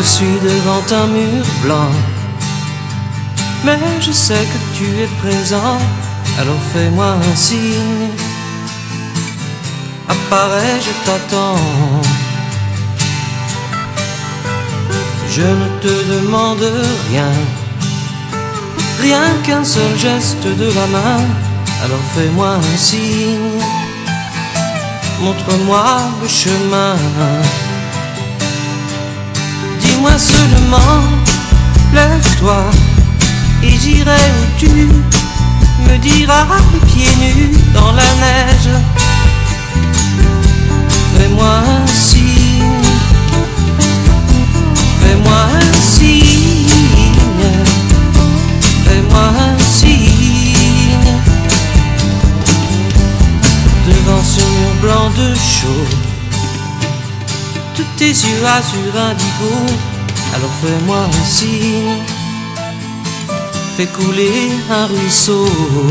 Je suis devant un mur blanc, mais je sais que tu es présent. Alors fais-moi un signe, apparais, je t'attends. Je ne te demande rien, rien qu'un seul geste de la main. Alors fais-moi un signe, montre-moi le chemin. Dis-moi seulement, lève-toi et j'irai où tu me diras, les pieds nus dans la neige. Fais-moi un signe, fais-moi un signe, fais-moi un signe. Devant ce mur blanc de chaud, tous tes yeux azur indigo. Alors fais-moi un signe, fais couler un ruisseau.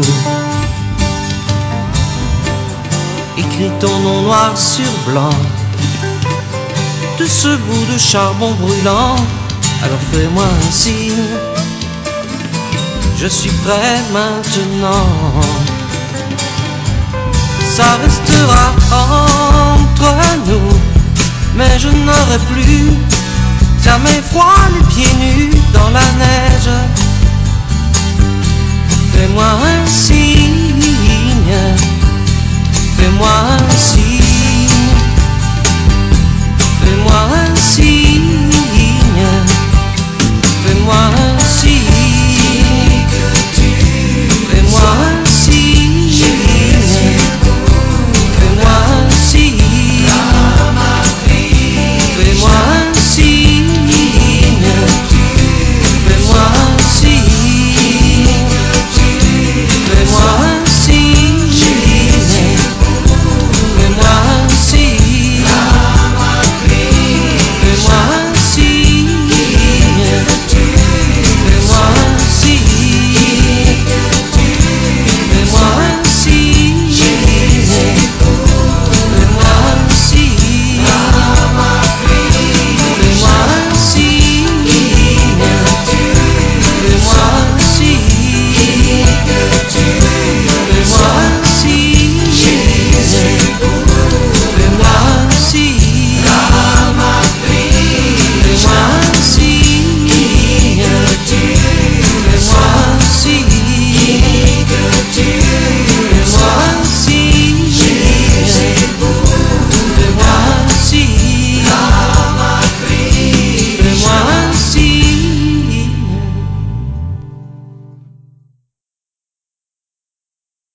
Écris ton nom noir sur blanc de ce bout de charbon brûlant. Alors fais-moi un signe, je suis prêt maintenant. Ça restera entre nous, mais je n'aurai plus jamais froid, les pieds nus dans la neige. Fais-moi un signe, fais-moi un signe, fais-moi un signe, fais-moi un signe.